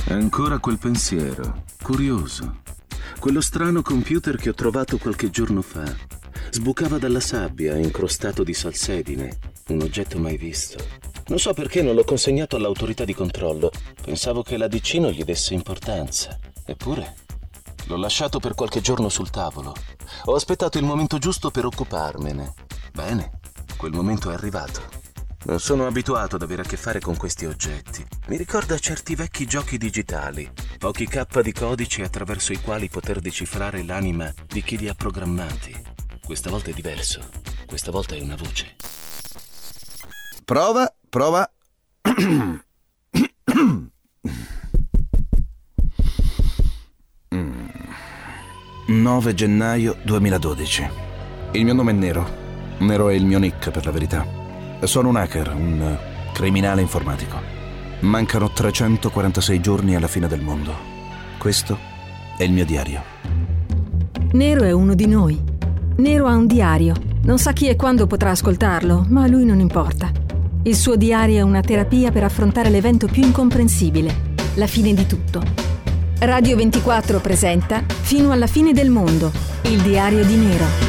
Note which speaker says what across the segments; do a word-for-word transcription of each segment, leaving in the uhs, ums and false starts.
Speaker 1: Ancora quel pensiero, curioso. Quello strano computer che ho trovato qualche giorno fa. Sbucava dalla sabbia, incrostato di salsedine, un oggetto mai visto. Non so perché non l'ho consegnato all'autorità di controllo. Pensavo che la D C non gli desse importanza. Eppure, l'ho lasciato per qualche giorno sul tavolo. Ho aspettato il momento giusto per occuparmene. Bene, quel momento è arrivato. Non sono abituato ad avere a che fare con questi oggetti. Mi ricorda certi vecchi giochi digitali, pochi K di codici attraverso i quali poter decifrare l'anima di chi li ha programmati. Questa volta è diverso. Questa volta è una voce.
Speaker 2: Prova, prova. nove gennaio duemiladodici. Il mio nome è Nero. Nero è il mio nick, per la verità. Sono un hacker, un criminale informatico. Mancano trecentoquarantasei giorni alla fine del mondo. Questo è il mio diario.
Speaker 3: Nero è uno di noi. Nero ha un diario. Non sa chi e quando potrà ascoltarlo, ma a lui non importa. Il suo diario è una terapia per affrontare l'evento più incomprensibile, la fine di tutto. Radio ventiquattro presenta Fino alla fine del mondo, il diario di Nero.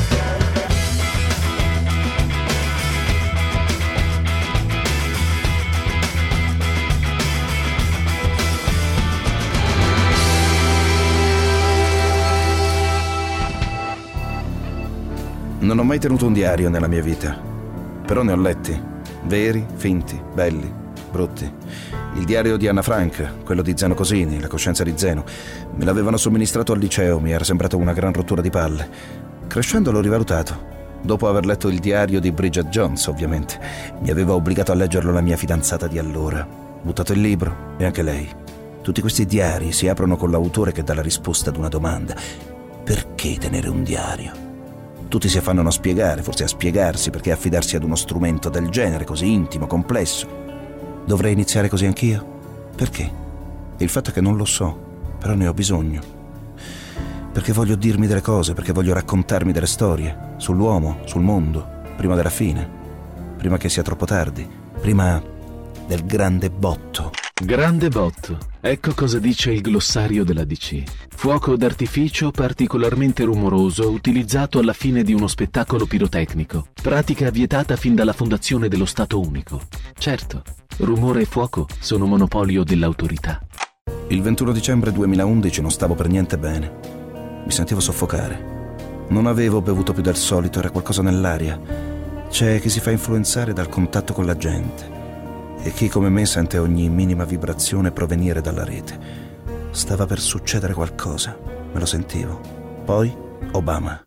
Speaker 2: Non ho mai tenuto un diario nella mia vita, però ne ho letti, veri, finti, belli, brutti. Il diario di Anna Frank, quello di Zeno Cosini, La coscienza di Zeno, me l'avevano somministrato al liceo, mi era sembrato una gran rottura di palle. Crescendo l'ho rivalutato. Dopo aver letto il diario di Bridget Jones, ovviamente, mi aveva obbligato a leggerlo la mia fidanzata di allora. Buttato il libro, e anche lei. Tutti questi diari si aprono con l'autore che dà la risposta ad una domanda. Perché tenere un diario? Tutti si affannano a spiegare, forse a spiegarsi, perché affidarsi ad uno strumento del genere, così intimo, complesso. Dovrei iniziare così anch'io? Perché? Il fatto è che non lo so, però ne ho bisogno. Perché voglio dirmi delle cose, perché voglio raccontarmi delle storie, sull'uomo, sul mondo, prima della fine, prima che sia troppo tardi, prima del grande botto.
Speaker 1: Grande botto. Ecco cosa dice il glossario della D C. Fuoco d'artificio particolarmente rumoroso utilizzato alla fine di uno spettacolo pirotecnico. Pratica vietata fin dalla fondazione dello Stato unico. Certo, rumore e fuoco sono monopolio dell'autorità.
Speaker 2: Il ventuno dicembre duemilaundici non stavo per niente bene. Mi sentivo soffocare. Non avevo bevuto più del solito, era qualcosa nell'aria. C'è chi si fa influenzare dal contatto con la gente. E chi come me sente ogni minima vibrazione provenire dalla rete. Stava per succedere qualcosa, me lo sentivo. Poi Obama.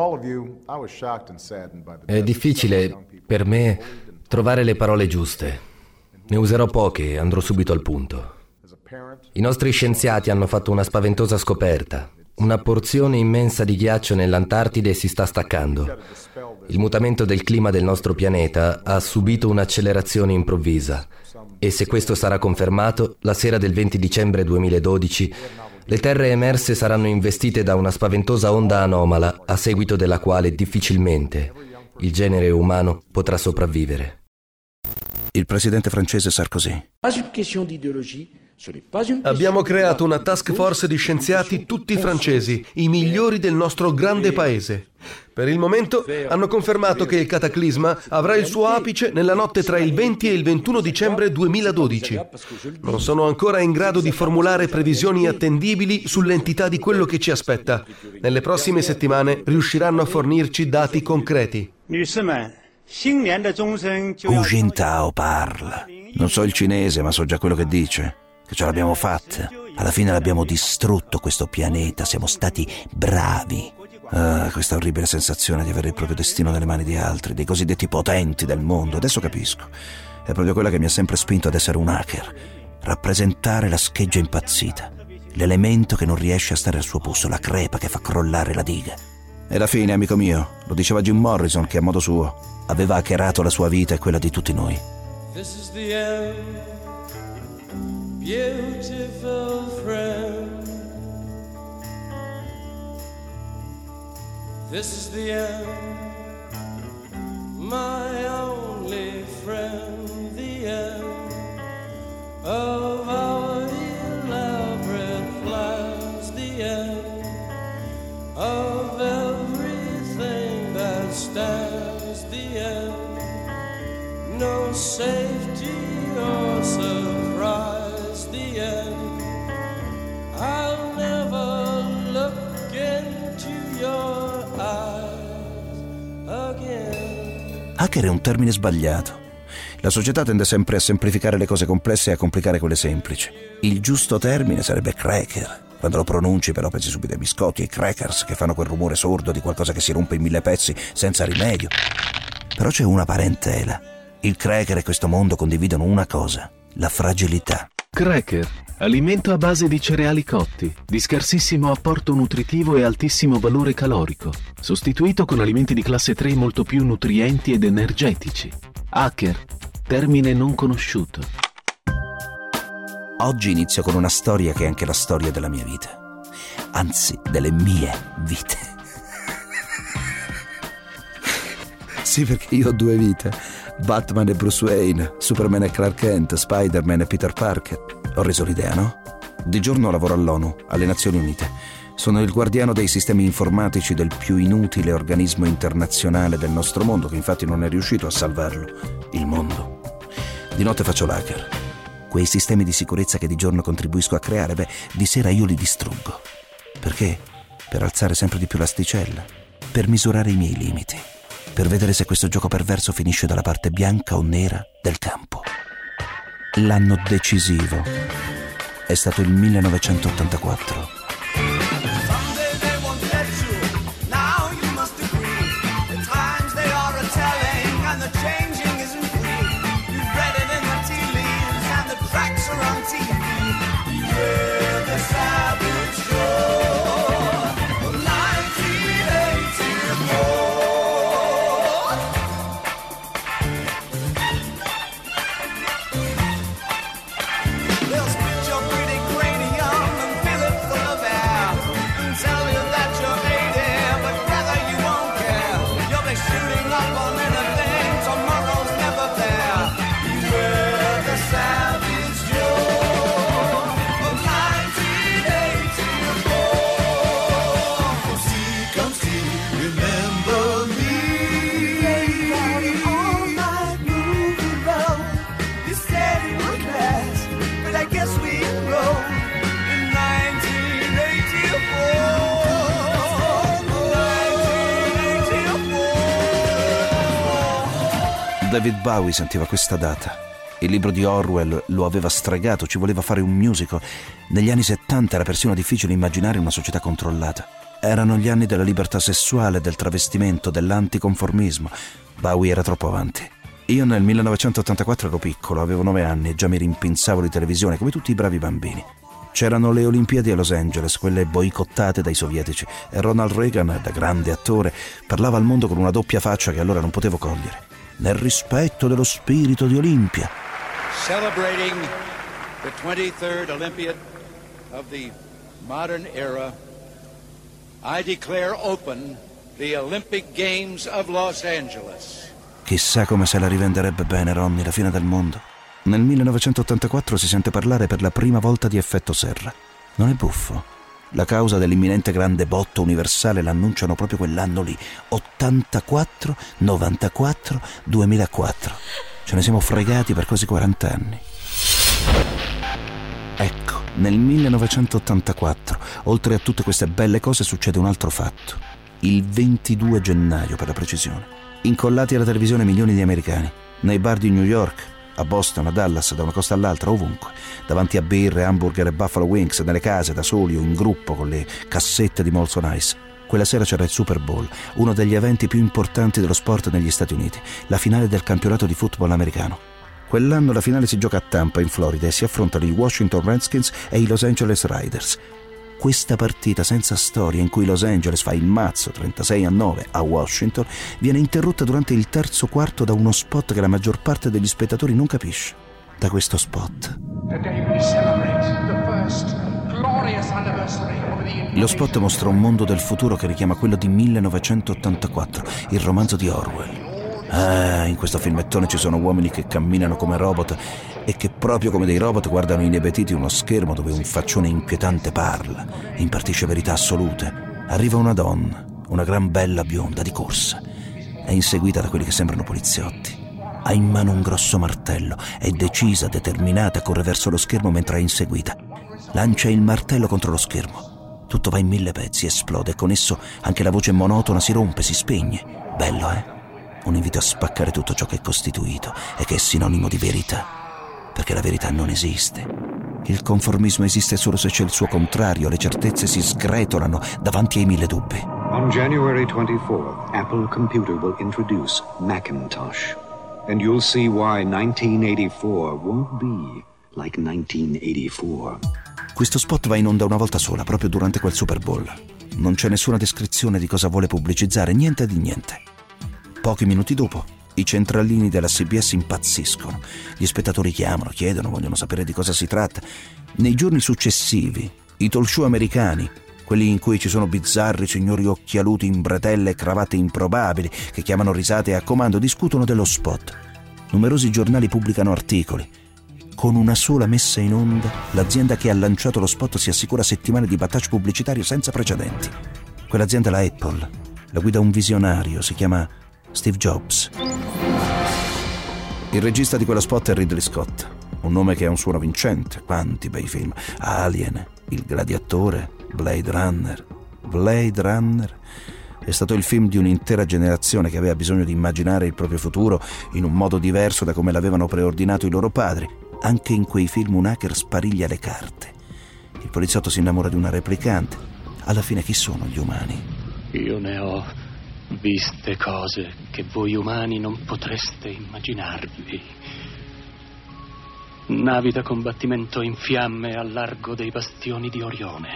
Speaker 4: È difficile per me trovare le parole giuste. Ne userò poche e andrò subito al punto. I nostri scienziati hanno fatto una spaventosa scoperta. Una porzione immensa di ghiaccio nell'Antartide si sta staccando. Il mutamento del clima del nostro pianeta ha subito un'accelerazione improvvisa e se questo sarà confermato, la sera del venti dicembre duemiladodici le terre emerse saranno investite da una spaventosa onda anomala a seguito della quale difficilmente il genere umano potrà sopravvivere.
Speaker 2: Il presidente francese Sarkozy.
Speaker 5: Abbiamo creato una task force di scienziati tutti francesi, i migliori del nostro grande paese. Per il momento hanno confermato che il cataclisma avrà il suo apice nella notte tra il venti e il ventuno dicembre duemiladodici. Non sono ancora in grado di formulare previsioni attendibili sull'entità di quello che ci aspetta. Nelle prossime settimane riusciranno a fornirci dati concreti.
Speaker 2: Hu Jintao parla. Non so il cinese, ma so già quello che dice. Che ce l'abbiamo fatta. Alla fine l'abbiamo distrutto questo pianeta. Siamo stati bravi. Ah, questa orribile sensazione di avere il proprio destino nelle mani di altri, dei cosiddetti potenti del mondo. Adesso capisco. È proprio quella che mi ha sempre spinto ad essere un hacker. Rappresentare la scheggia impazzita. L'elemento che non riesce a stare al suo posto. La crepa che fa crollare la diga. E la fine, amico mio. Lo diceva Jim Morrison, che a modo suo aveva hackerato la sua vita e quella di tutti noi.
Speaker 6: This is the end, beautiful friend. This is the end, my only friend. The end of our safety or surprise the end. I'll never look into your eyes again.
Speaker 2: Hacker è un termine sbagliato. La società tende sempre a semplificare le cose complesse e a complicare quelle semplici. Il giusto termine sarebbe cracker. Quando lo pronunci però pensi subito ai biscotti e ai crackers che fanno quel rumore sordo di qualcosa che si rompe in mille pezzi senza rimedio. Però c'è una parentela. Il cracker e questo mondo condividono una cosa: la fragilità.
Speaker 1: Cracker, alimento a base di cereali cotti, di scarsissimo apporto nutritivo e altissimo valore calorico, sostituito con alimenti di classe tre molto più nutrienti ed energetici. Hacker, termine non conosciuto.
Speaker 2: Oggi inizio con una storia che è anche la storia della mia vita. Anzi, delle mie vite. Sì, perché io ho due vite. Batman e Bruce Wayne, Superman e Clark Kent, Spider-Man e Peter Parker. Ho reso l'idea, no? Di giorno lavoro all'ONU, alle Nazioni Unite. Sono il guardiano dei sistemi informatici del più inutile organismo internazionale del nostro mondo, che infatti non è riuscito a salvarlo, il mondo. Di notte faccio l'hacker. Quei sistemi di sicurezza che di giorno contribuisco a creare, beh, di sera io li distruggo. Perché? Per alzare sempre di più l'asticella, per misurare i miei limiti, per vedere se questo gioco perverso finisce dalla parte bianca o nera del campo. L'anno decisivo è stato il millenovecentottantaquattro. David Bowie sentiva questa data. Il libro di Orwell lo aveva stregato, ci voleva fare un musical. Negli anni settanta era persino difficile immaginare una società controllata. Erano gli anni della libertà sessuale, del travestimento, dell'anticonformismo. Bowie era troppo avanti. Io nel millenovecentottantaquattro ero piccolo, avevo nove anni e già mi rimpinzavo di televisione come tutti i bravi bambini. C'erano le Olimpiadi a Los Angeles, quelle boicottate dai sovietici, e Ronald Reagan, da grande attore, parlava al mondo con una doppia faccia che allora non potevo cogliere. Nel rispetto dello spirito di Olimpia.
Speaker 7: Celebrating the twenty-third Olympiad of the modern era, I declare open the Olympic Games of Los Angeles.
Speaker 2: Chissà come se la rivenderebbe bene Ronnie, la fine del mondo. Nel millenovecentottantaquattro si sente parlare per la prima volta di effetto serra. Non è buffo? La causa dell'imminente grande botto universale l'annunciano proprio quell'anno lì, ottantaquattro, novantaquattro, duemilaquattro. Ce ne siamo fregati per quasi quaranta anni. Ecco, nel millenovecentottantaquattro, oltre a tutte queste belle cose, succede un altro fatto. Il ventidue gennaio, per la precisione. Incollati alla televisione milioni di americani, nei bar di New York, a Boston, a Dallas, da una costa all'altra, ovunque, davanti a birre, hamburger e Buffalo Wings, nelle case, da soli o in gruppo con le cassette di Molson Ice. Quella sera c'era il Super Bowl, uno degli eventi più importanti dello sport negli Stati Uniti, la finale del campionato di football americano. Quell'anno la finale si gioca a Tampa, in Florida, e si affrontano i Washington Redskins e i Los Angeles Raiders. Questa partita senza storia, in cui Los Angeles fa il mazzo trentasei a nove a Washington, viene interrotta durante il terzo quarto da uno spot che la maggior parte degli spettatori non capisce. Da questo spot. Lo spot mostra un mondo del futuro che richiama quello di millenovecentottantaquattro, il romanzo di Orwell. Ah, in questo filmettone ci sono uomini che camminano come robot e che proprio come dei robot guardano inebetiti uno schermo dove un faccione inquietante parla e impartisce verità assolute. Arriva una donna, una gran bella bionda di corsa. È inseguita da quelli che sembrano poliziotti. Ha in mano un grosso martello, è decisa, determinata, corre verso lo schermo mentre è inseguita. Lancia il martello contro lo schermo. Tutto va in mille pezzi, esplode e con esso anche la voce monotona si rompe, si spegne. Bello, eh? Un invito a spaccare tutto ciò che è costituito e che è sinonimo di verità. Perché la verità non esiste. Il conformismo esiste solo se c'è il suo contrario, le certezze si sgretolano davanti ai mille dubbi.
Speaker 8: On January twenty-fourth, Apple Computer will introduce Macintosh. And you'll see why nineteen eighty-four won't be like nineteen eighty-four.
Speaker 2: Questo spot va in onda una volta sola, proprio durante quel Super Bowl. Non c'è nessuna descrizione di cosa vuole pubblicizzare, niente di niente. Pochi minuti dopo, i centralini della C B S impazziscono. Gli spettatori chiamano, chiedono, vogliono sapere di cosa si tratta. Nei giorni successivi, i talk show americani, quelli in cui ci sono bizzarri signori occhialuti in bretelle e cravatte improbabili che chiamano risate a comando, discutono dello spot. Numerosi giornali pubblicano articoli. Con una sola messa in onda, l'azienda che ha lanciato lo spot si assicura settimane di battage pubblicitario senza precedenti. Quell'azienda è la Apple. La guida un visionario, si chiama Steve Jobs. Il regista di quello spot è Ridley Scott, un nome che ha un suono vincente. Quanti bei film! Alien, Il Gladiatore, Blade Runner. Blade Runner è stato il film di un'intera generazione che aveva bisogno di immaginare il proprio futuro in un modo diverso da come l'avevano preordinato i loro padri. Anche in quei film un hacker spariglia le carte. Il poliziotto si innamora di una replicante. Alla fine chi sono gli umani?
Speaker 9: Io ne ho viste cose che voi umani non potreste immaginarvi. Navi da combattimento in fiamme al largo dei bastioni di Orione.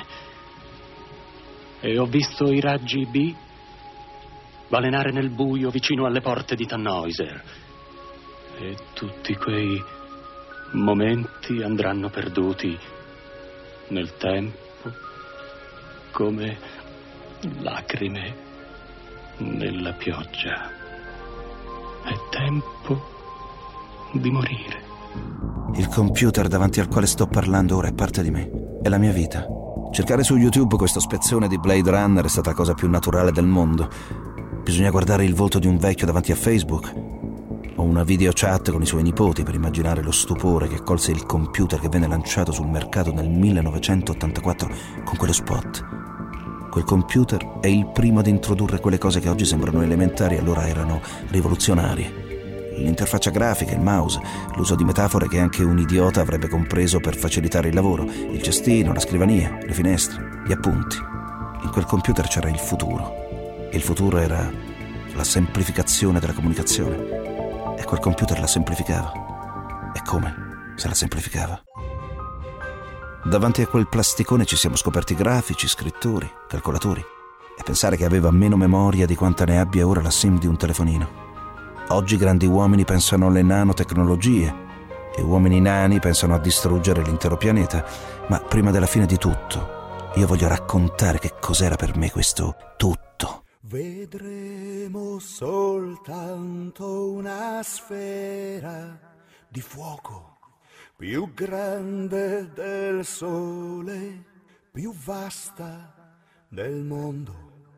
Speaker 9: E ho visto i raggi B balenare nel buio vicino alle porte di Tannhäuser. E tutti quei momenti andranno perduti nel tempo come lacrime nella pioggia. È tempo di morire.
Speaker 2: Il computer davanti al quale sto parlando ora è parte di me, è la mia vita. Cercare su YouTube questo spezzone di Blade Runner è stata la cosa più naturale del mondo. Bisogna guardare il volto di un vecchio davanti a Facebook o una video chat con i suoi nipoti per immaginare lo stupore che colse il computer che venne lanciato sul mercato nel millenovecentottantaquattro con quello spot. Quel computer è il primo ad introdurre quelle cose che oggi sembrano elementari e allora erano rivoluzionarie. L'interfaccia grafica, il mouse, l'uso di metafore che anche un idiota avrebbe compreso per facilitare il lavoro, il cestino, la scrivania, le finestre, gli appunti. In quel computer c'era il futuro. E il futuro era la semplificazione della comunicazione. E quel computer la semplificava. E come se la semplificava? Davanti a quel plasticone ci siamo scoperti grafici, scrittori, calcolatori. E pensare che aveva meno memoria di quanta ne abbia ora la SIM di un telefonino. Oggi grandi uomini pensano alle nanotecnologie e uomini nani pensano a distruggere l'intero pianeta. Ma prima della fine di tutto, io voglio raccontare che cos'era per me questo tutto.
Speaker 10: Vedremo soltanto una sfera di fuoco più grande del sole, più vasta del mondo.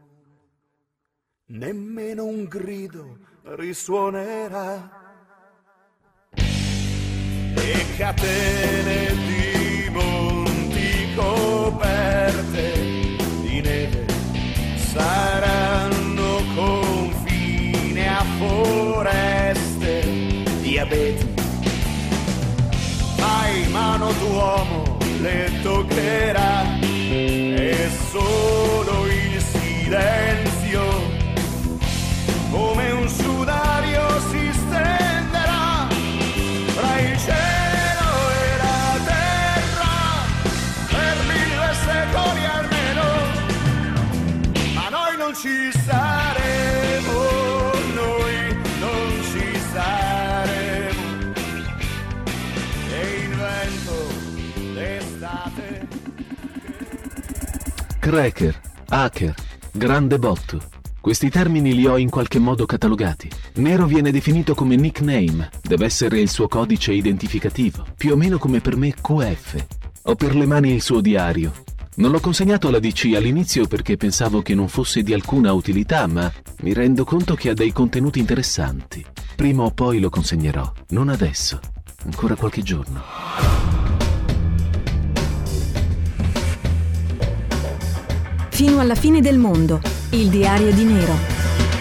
Speaker 10: Nemmeno un grido risuonerà e catene di monti coperte di neve saranno confine a foreste di abeti. Mai mano d'uomo le toccherà e solo il silenzio come un sudario si stenderà fra il cielo e la terra per mille secoli almeno, ma noi non ci saremo, noi non ci saremo, e il vento d'estate.
Speaker 11: Cracker, hacker, grande bot. Questi termini li ho in qualche modo catalogati. Nero viene definito come nickname, deve essere il suo codice identificativo, più o meno come per me Q F. Ho per le mani il suo diario. Non l'ho consegnato alla D C all'inizio perché pensavo che non fosse di alcuna utilità, ma mi rendo conto che ha dei contenuti interessanti. Prima o poi lo consegnerò, non adesso, ancora qualche giorno.
Speaker 3: Fino alla fine del mondo, il diario di Nero.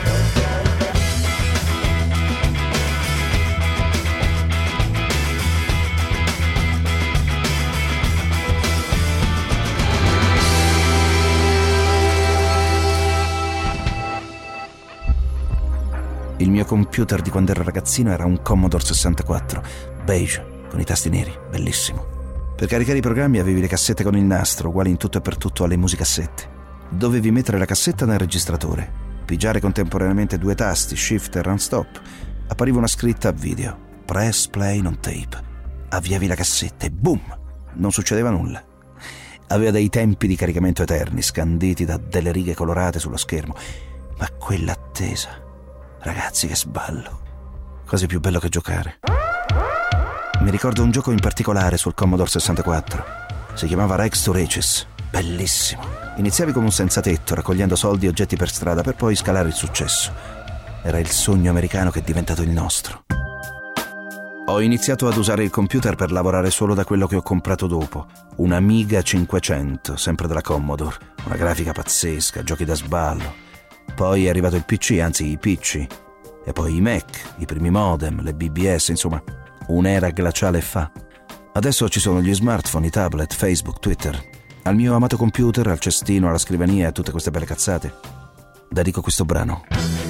Speaker 2: Il mio computer di quando ero ragazzino era un Commodore sessantaquattro, beige, con i tasti neri, bellissimo. Per caricare i programmi avevi le cassette con il nastro, uguali in tutto e per tutto alle musicassette. Dovevi mettere la cassetta nel registratore, pigiare contemporaneamente due tasti, shift e run stop. Appariva una scritta a video, press play on tape. Avviavi la cassetta e boom, non succedeva nulla. Aveva dei tempi di caricamento eterni, scanditi da delle righe colorate sullo schermo. Ma quell'attesa... Ragazzi, che sballo. Quasi più bello che giocare. Mi ricordo un gioco in particolare sul Commodore sessantaquattro. Si chiamava Rags to Riches. Bellissimo. Iniziavi come un senza tetto, raccogliendo soldi e oggetti per strada, per poi scalare il successo. Era il sogno americano che è diventato il nostro. Ho iniziato ad usare il computer per lavorare solo da quello che ho comprato dopo. Un Amiga cinquecento, sempre della Commodore. Una grafica pazzesca, giochi da sballo. Poi è arrivato il P C, anzi i P C, e poi i Mac, i primi modem, le B B S, insomma, un'era glaciale fa. Adesso ci sono gli smartphone, i tablet, Facebook, Twitter. Al mio amato computer, al cestino, alla scrivania e a tutte queste belle cazzate, dedico questo brano.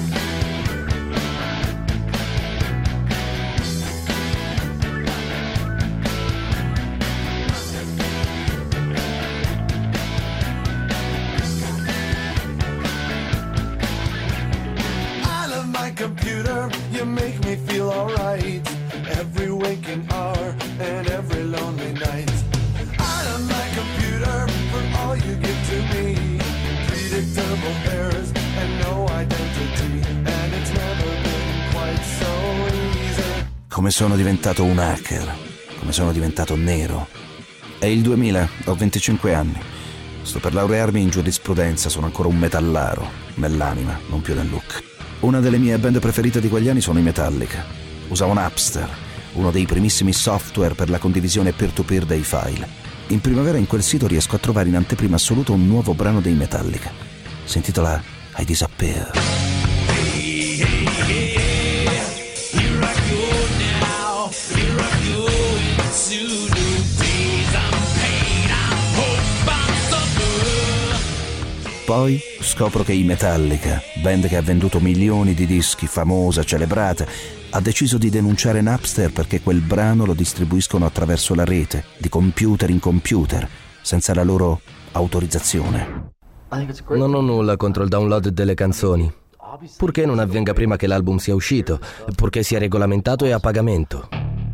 Speaker 10: Computer, you make me feel alright. Every waking hour and every lonely night. I love my computer for all you give to me. Predictable errors and no identity. And it's never been quite so easy.
Speaker 2: Come sono diventato un hacker? Come sono diventato nero? È il duemila, ho venticinque anni. Sto per laurearmi in giurisprudenza, sono ancora un metallaro, nell'anima, non più nel look. Una delle mie band preferite di quegli anni sono i Metallica. Usavo Napster, uno dei primissimi software per la condivisione peer-to-peer dei file. In primavera in quel sito riesco a trovare in anteprima assoluta un nuovo brano dei Metallica. Si intitola I Disappear.
Speaker 6: Hey, hey, hey, here I go now, here I go into new days. I'm paid, I'm hope, I'm suffer.
Speaker 2: Poi scopro che i Metallica, band che ha venduto milioni di dischi, famosa, celebrata, ha deciso di denunciare Napster perché quel brano lo distribuiscono attraverso la rete, di computer in computer, senza la loro autorizzazione.
Speaker 4: Non ho nulla contro il download delle canzoni, purché non avvenga prima che l'album sia uscito, purché sia regolamentato e a pagamento.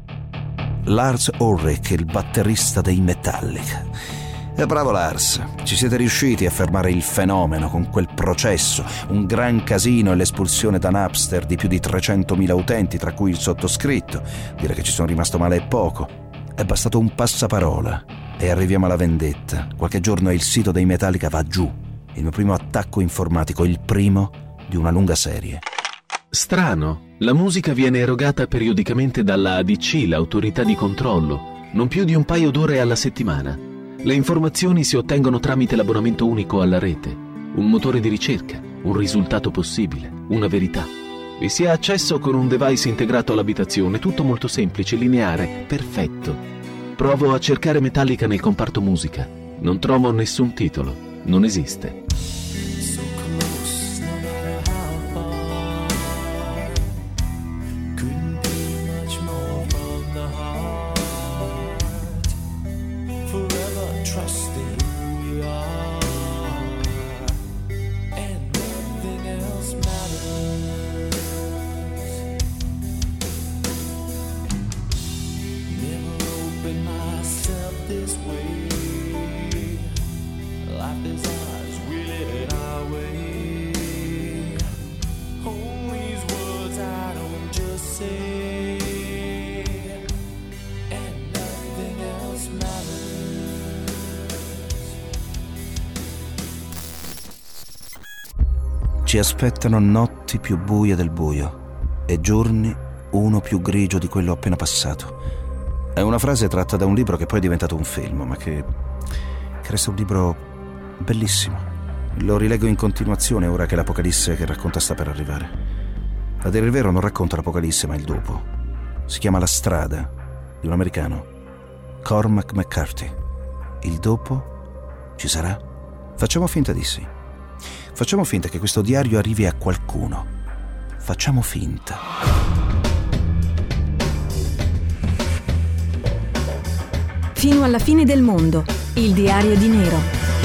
Speaker 2: Lars Ulrich, il batterista dei Metallica. E bravo Lars, ci siete riusciti a fermare il fenomeno con quel processo, un gran casino e l'espulsione da Napster di più di trecentomila utenti, tra cui il sottoscritto. Dire che ci sono rimasto male è poco. È bastato un passaparola e arriviamo alla vendetta. Qualche giorno il sito dei Metallica va giù. Il mio primo attacco informatico, il primo di una lunga serie.
Speaker 11: Strano, la musica viene erogata periodicamente dalla A D C, l'autorità di controllo, non più di un paio d'ore alla settimana. Le informazioni si ottengono tramite l'abbonamento unico alla rete, un motore di ricerca, un risultato possibile, una verità. Vi si ha accesso con un device integrato all'abitazione, tutto molto semplice, lineare, perfetto. Provo a cercare Metallica nel comparto musica. Non trovo nessun titolo, non esiste.
Speaker 2: Ci aspettano notti più buie del buio e giorni uno più grigio di quello appena passato. È una frase tratta da un libro che poi è diventato un film, ma che, che resta un libro bellissimo. Lo rileggo in continuazione ora che l'Apocalisse che racconta sta per arrivare. A dire il vero non racconta l'Apocalisse, ma il dopo. Si chiama La strada, di un americano, Cormac McCarthy. Il dopo ci sarà? Facciamo finta di sì. Facciamo finta che questo diario arrivi a qualcuno. Facciamo finta.
Speaker 3: Fino alla fine del mondo, il diario di Nero.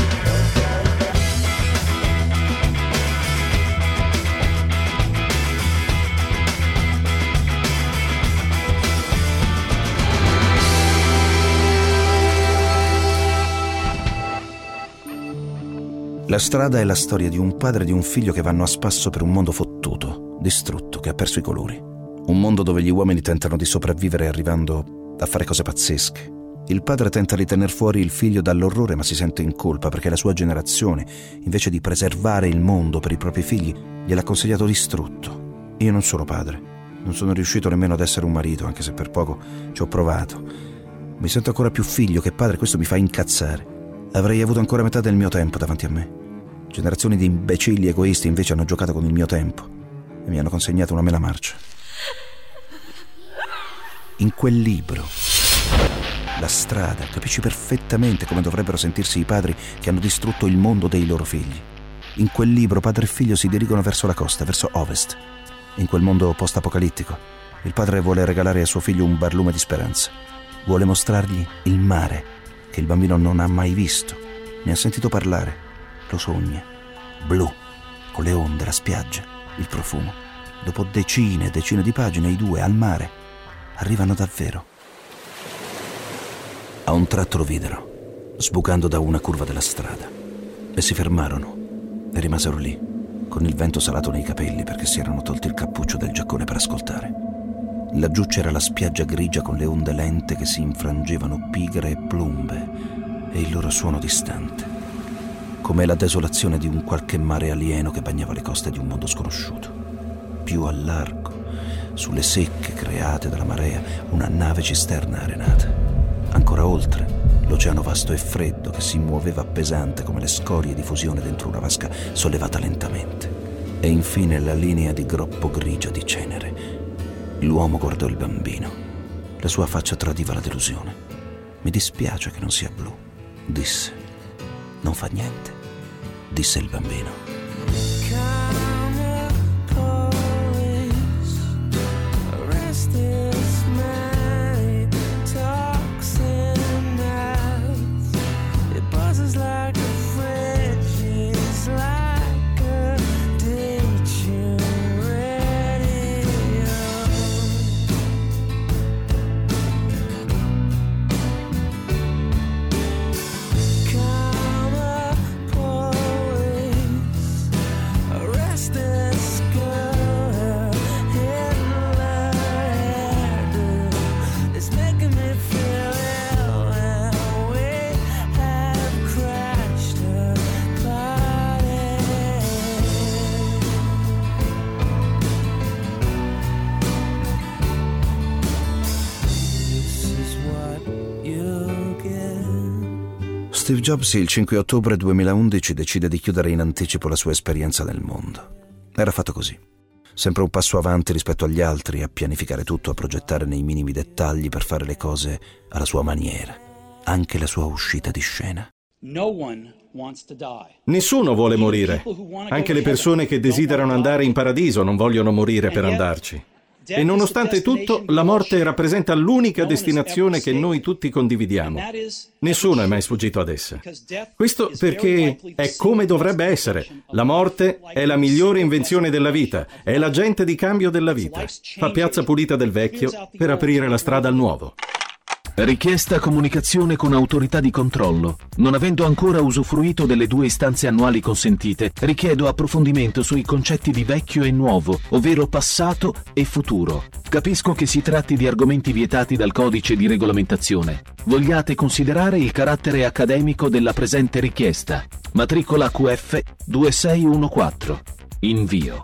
Speaker 2: La strada è la storia di un padre e di un figlio che vanno a spasso per un mondo fottuto, distrutto, che ha perso i colori. Un mondo dove gli uomini tentano di sopravvivere arrivando a fare cose pazzesche. Il padre tenta di tener fuori il figlio dall'orrore, ma si sente in colpa perché la sua generazione, invece di preservare il mondo per i propri figli, gliel'ha consegnato distrutto. Io non sono padre, non sono riuscito nemmeno ad essere un marito, anche se per poco ci ho provato. Mi sento ancora più figlio che padre, questo mi fa incazzare. Avrei avuto ancora metà del mio tempo davanti a me. Generazioni di imbecilli egoisti invece hanno giocato con il mio tempo e mi hanno consegnato una mela marcia. In quel libro, La strada, capisci perfettamente come dovrebbero sentirsi i padri che hanno distrutto il mondo dei loro figli. In quel libro padre e figlio si dirigono verso la costa, verso ovest. In quel mondo post-apocalittico, il padre vuole regalare a suo figlio un barlume di speranza. Vuole mostrargli il mare, che il bambino non ha mai visto, ne ha sentito parlare, lo sogna, blu, con le onde, la spiaggia, il profumo. Dopo decine e decine di pagine, i due al mare arrivano davvero. A un tratto lo videro, sbucando da una curva della strada, e si fermarono e rimasero lì, con il vento salato nei capelli perché si erano tolti il cappuccio del giaccone per ascoltare. Laggiù c'era la spiaggia grigia con le onde lente che si infrangevano pigre e plumbe e il loro suono distante, come la desolazione di un qualche mare alieno che bagnava le coste di un mondo sconosciuto. Più a largo, sulle secche create dalla marea, una nave cisterna arenata. Ancora oltre, l'oceano vasto e freddo che si muoveva pesante come le scorie di fusione dentro una vasca sollevata lentamente. E infine la linea di groppo grigia di cenere. L'uomo guardò il bambino. La sua faccia tradiva la delusione. Mi dispiace che non sia blu, disse. Non fa niente, disse il bambino. Steve Jobs il cinque ottobre duemilaundici decide di chiudere in anticipo la sua esperienza nel mondo. Era fatto così. Sempre un passo avanti rispetto agli altri, a pianificare tutto, a progettare nei minimi dettagli per fare le cose alla sua maniera. Anche la sua uscita di scena.
Speaker 12: Nessuno vuole morire. Anche le persone che desiderano andare in paradiso non vogliono morire per andarci. E nonostante tutto, la morte rappresenta l'unica destinazione che noi tutti condividiamo. Nessuno è mai sfuggito ad essa. Questo perché è come dovrebbe essere. La morte è la migliore invenzione della vita, è l'agente di cambio della vita. Fa piazza pulita del vecchio per aprire la strada al nuovo.
Speaker 11: Richiesta comunicazione con autorità di controllo. Non avendo ancora usufruito delle due istanze annuali consentite, richiedo approfondimento sui concetti di vecchio e nuovo, ovvero passato e futuro. Capisco che si tratti di argomenti vietati dal codice di regolamentazione. Vogliate considerare il carattere accademico della presente richiesta. Matricola Q F due sei uno quattro. Invio.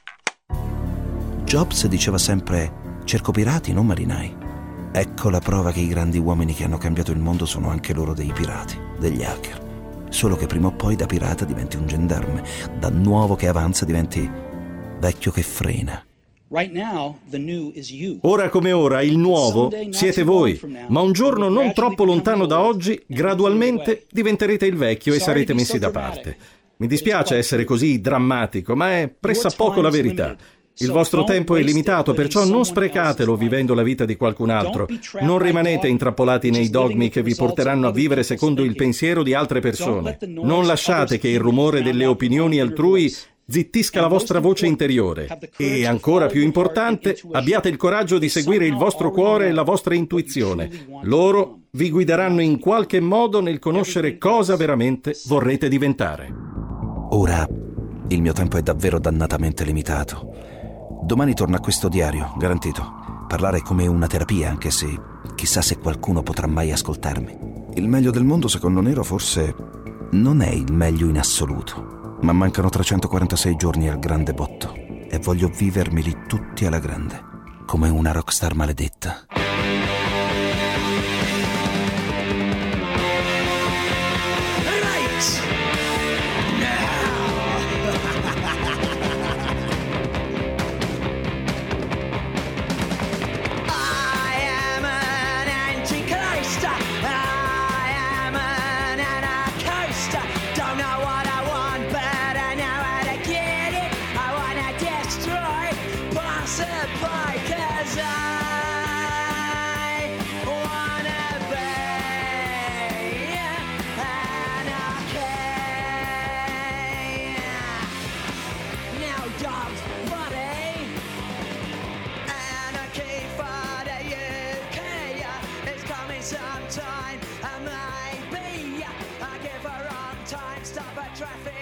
Speaker 2: Jobs diceva sempre: cerco pirati, non marinai. Ecco la prova che i grandi uomini che hanno cambiato il mondo sono anche loro dei pirati, degli hacker. Solo che prima o poi da pirata diventi un gendarme, da nuovo che avanza diventi vecchio che frena.
Speaker 12: Ora come ora, il nuovo siete voi, ma un giorno non troppo lontano da oggi, gradualmente diventerete il vecchio e sarete messi da parte. Mi dispiace essere così drammatico, ma è pressappoco la verità. Il vostro tempo è limitato, perciò non sprecatelo vivendo la vita di qualcun altro. Non rimanete intrappolati nei dogmi che vi porteranno a vivere secondo il pensiero di altre persone. Non lasciate che il rumore delle opinioni altrui zittisca la vostra voce interiore. E, ancora più importante, abbiate il coraggio di seguire il vostro cuore e la vostra intuizione. Loro vi guideranno in qualche modo nel conoscere cosa veramente vorrete diventare.
Speaker 2: Ora il mio tempo è davvero dannatamente limitato. Domani torno a questo diario, garantito. Parlare è come una terapia, anche se chissà se qualcuno potrà mai ascoltarmi. Il meglio del mondo, secondo Nero, forse non è il meglio in assoluto, ma mancano trecentoquarantasei giorni al grande botto e voglio vivermeli tutti alla grande, come una rockstar maledetta.
Speaker 6: Sometime, I might be. I give her on time, stop at traffic.